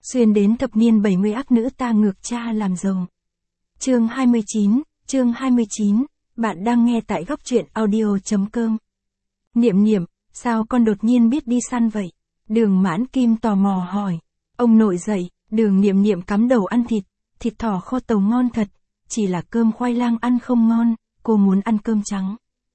Xuyên đến thập niên 70 ác nữ ta ngược cha làm giàu. Chương 29, bạn đang nghe tại góc truyện audio.com. Niệm niệm, sao con đột nhiên biết đi săn vậy? Đường Mãn Kim tò mò hỏi. Ông nội dậy, Đường Niệm Niệm cắm đầu ăn thịt thỏ kho tàu ngon thật, chỉ là cơm khoai lang ăn không ngon, cô muốn ăn cơm trắng.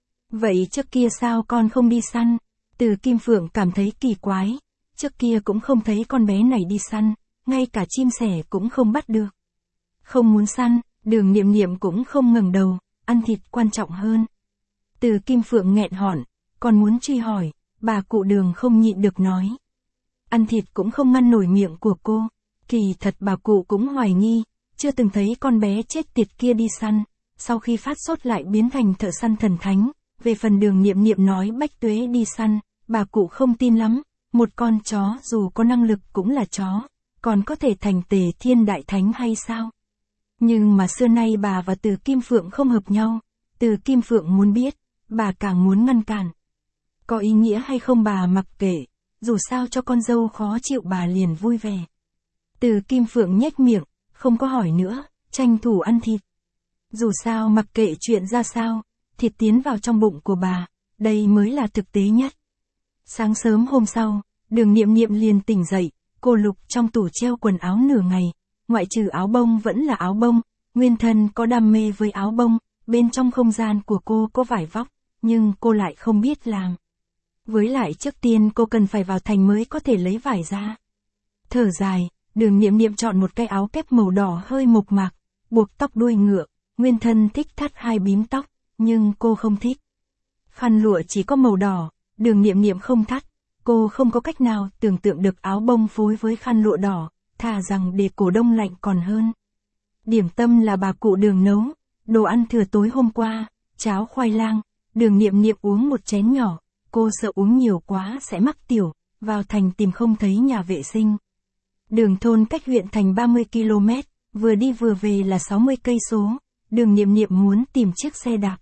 Vậy trước kia sao con không đi săn? Từ Kim Phượng cảm thấy kỳ quái, trước kia cũng không thấy con bé này đi săn, ngay cả chim sẻ cũng không bắt được. Không muốn săn, Đường Niệm Niệm cũng không ngẩng đầu, ăn thịt quan trọng hơn. Từ Kim Phượng nghẹn họng, còn muốn truy hỏi, bà cụ Đường không nhịn được nói. Ăn thịt cũng không ngăn nổi miệng của cô, kỳ thật bà cụ cũng hoài nghi, chưa từng thấy con bé chết tiệt kia đi săn, sau khi phát sốt lại biến thành thợ săn thần thánh. Về phần Đường Niệm Niệm nói Bách Tuế đi săn, bà cụ không tin lắm, một con chó dù có năng lực cũng là chó, còn có thể thành Tề Thiên Đại Thánh hay sao? Nhưng mà xưa nay bà và Từ Kim Phượng không hợp nhau, Từ Kim Phượng muốn biết, bà càng muốn ngăn cản. Có ý nghĩa hay không bà mặc kệ, dù sao cho con dâu khó chịu bà liền vui vẻ. Từ Kim Phượng nhếch miệng, không có hỏi nữa, tranh thủ ăn thịt. Dù sao mặc kệ chuyện ra sao, thịt tiến vào trong bụng của bà, đây mới là thực tế nhất. Sáng sớm hôm sau, Đường Niệm Niệm liền tỉnh dậy, cô lục trong tủ treo quần áo nửa ngày, ngoại trừ áo bông vẫn là áo bông, nguyên thân có đam mê với áo bông, bên trong không gian của cô có vải vóc, nhưng cô lại không biết làm. Với lại trước tiên cô cần phải vào thành mới có thể lấy vải ra. Thở dài, Đường Niệm Niệm chọn một cái áo kép màu đỏ hơi mộc mạc, buộc tóc đuôi ngựa, nguyên thân thích thắt hai bím tóc, nhưng cô không thích. Khăn lụa chỉ có màu đỏ, Đường Niệm Niệm không thắt, cô không có cách nào tưởng tượng được áo bông phối với khăn lụa đỏ, thà rằng để cổ đông lạnh còn hơn. Điểm tâm là bà cụ Đường nấu, đồ ăn thừa tối hôm qua, cháo khoai lang, Đường Niệm Niệm uống một chén nhỏ, cô sợ uống nhiều quá sẽ mắc tiểu, vào thành tìm không thấy nhà vệ sinh. Đường thôn cách huyện thành 30 km, vừa đi vừa về là 60 cây số, Đường Niệm Niệm muốn tìm chiếc xe đạp.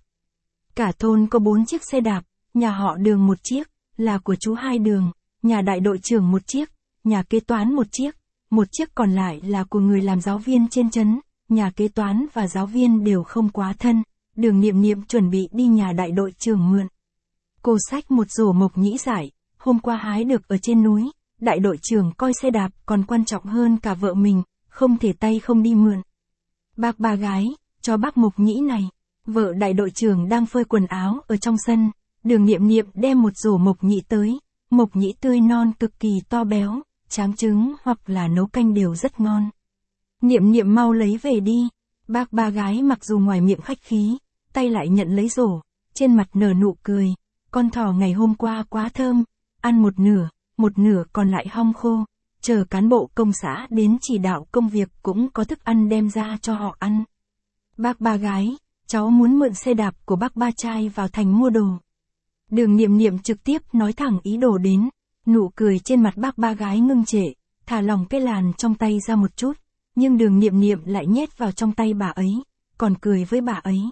Cả thôn có 4 chiếc xe đạp, nhà họ Đường một chiếc, là của chú Hai Đường, nhà đại đội trưởng một chiếc, nhà kế toán một chiếc còn lại là của người làm giáo viên trên trấn, nhà kế toán và giáo viên đều không quá thân, Đường Niệm Niệm chuẩn bị đi nhà đại đội trưởng mượn. Cô xách một rổ mộc nhĩ dại, hôm qua hái được ở trên núi, đại đội trưởng coi xe đạp còn quan trọng hơn cả vợ mình, không thể tay không đi mượn. Bác ba gái, cho bác mộc nhĩ này. Vợ đại đội trưởng đang phơi quần áo ở trong sân, Đường Niệm Niệm đem một rổ mộc nhĩ tới, mộc nhĩ tươi non cực kỳ to béo, tráng trứng hoặc là nấu canh đều rất ngon. Niệm Niệm mau lấy về đi. Bác ba gái mặc dù ngoài miệng khách khí, tay lại nhận lấy rổ, trên mặt nở nụ cười, con thỏ ngày hôm qua quá thơm, ăn một nửa còn lại hong khô, chờ cán bộ công xã đến chỉ đạo công việc cũng có thức ăn đem ra cho họ ăn. Bác ba gái, cháu muốn mượn xe đạp của bác ba trai vào thành mua đồ. Đường Niệm Niệm trực tiếp nói thẳng ý đồ đến, nụ cười trên mặt bác ba gái ngưng trệ, thả lỏng cái làn trong tay ra một chút, nhưng Đường Niệm Niệm lại nhét vào trong tay bà ấy, còn cười với bà ấy.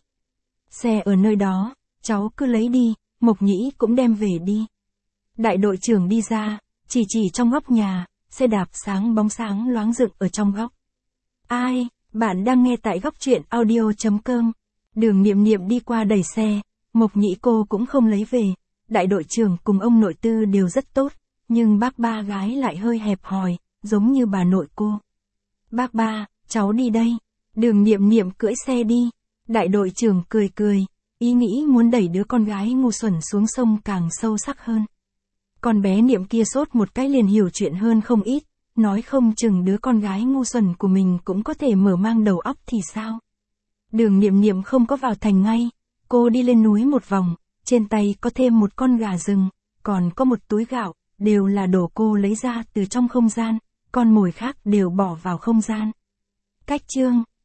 Xe ở nơi đó, cháu cứ lấy đi, mộc nhĩ cũng đem về đi. Đại đội trưởng đi ra, chỉ trong góc nhà, xe đạp bóng sáng loáng rực ở trong góc. Ai, bạn đang nghe tại góc truyện audio.com. Đường Niệm Niệm đi qua đẩy xe, mộc nhĩ cô cũng không lấy về, đại đội trưởng cùng ông nội Tư đều rất tốt, nhưng bác ba gái lại hơi hẹp hòi, giống như bà nội cô. Bác ba, cháu đi đây. Đường Niệm Niệm cưỡi xe đi, đại đội trưởng cười, ý nghĩ muốn đẩy đứa con gái ngu xuẩn xuống sông càng sâu sắc hơn. Con bé Niệm kia sốt một cái liền hiểu chuyện hơn không ít, nói không chừng đứa con gái ngu xuẩn của mình cũng có thể mở mang đầu óc thì sao. Đường Niệm Niệm không có vào thành ngay, cô đi lên núi một vòng, trên tay có thêm một con gà rừng, còn có một túi gạo, đều là đồ cô lấy ra từ trong không gian, con mồi khác đều bỏ vào không gian. Cách chương